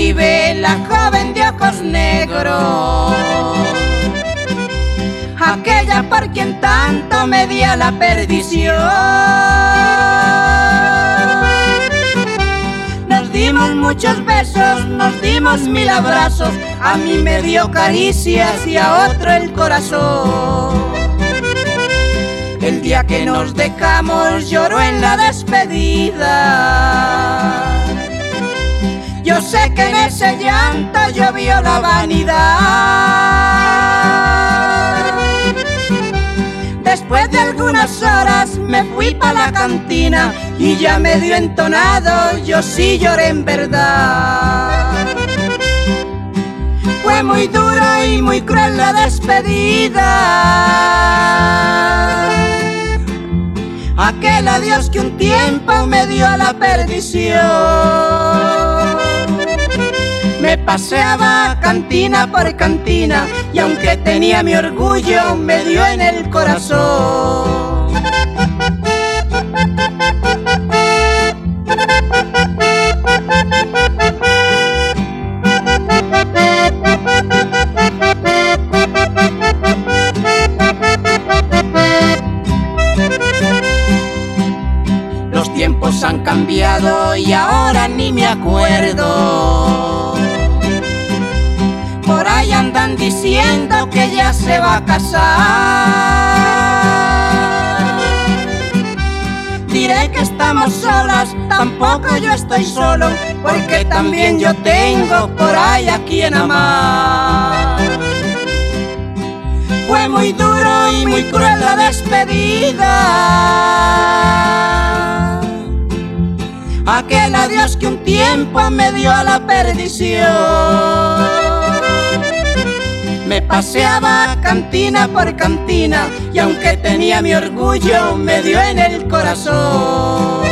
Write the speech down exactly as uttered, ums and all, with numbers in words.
vive la joven de ojos negros, aquella por quien tanto me dio la perdición. Nos dimos muchos besos, nos dimos mil abrazos, a mí me dio caricias y a otro el corazón. El día que nos dejamos lloró en la despedida. Yo sé que en ese llanto llovió la vanidad. Después de algunas horas me fui pa' la cantina y ya medio entonado yo sí lloré en verdad. Fue muy dura y muy cruel la despedida, aquel adiós que un tiempo me dio a la perdición. Me paseaba cantina por cantina y aunque tenía mi orgullo me dio en el corazón. Los tiempos han cambiado y ahora ni me acuerdo. Por ahí andan diciendo que ya se va a casar. Diré que estamos solas, tampoco yo estoy solo, porque también yo tengo por ahí a quien amar. Fue muy duro y muy cruel la despedida, aquel adiós que un tiempo me dio a la perdición. Me paseaba cantina por cantina y aunque tenía mi orgullo me dio en el corazón.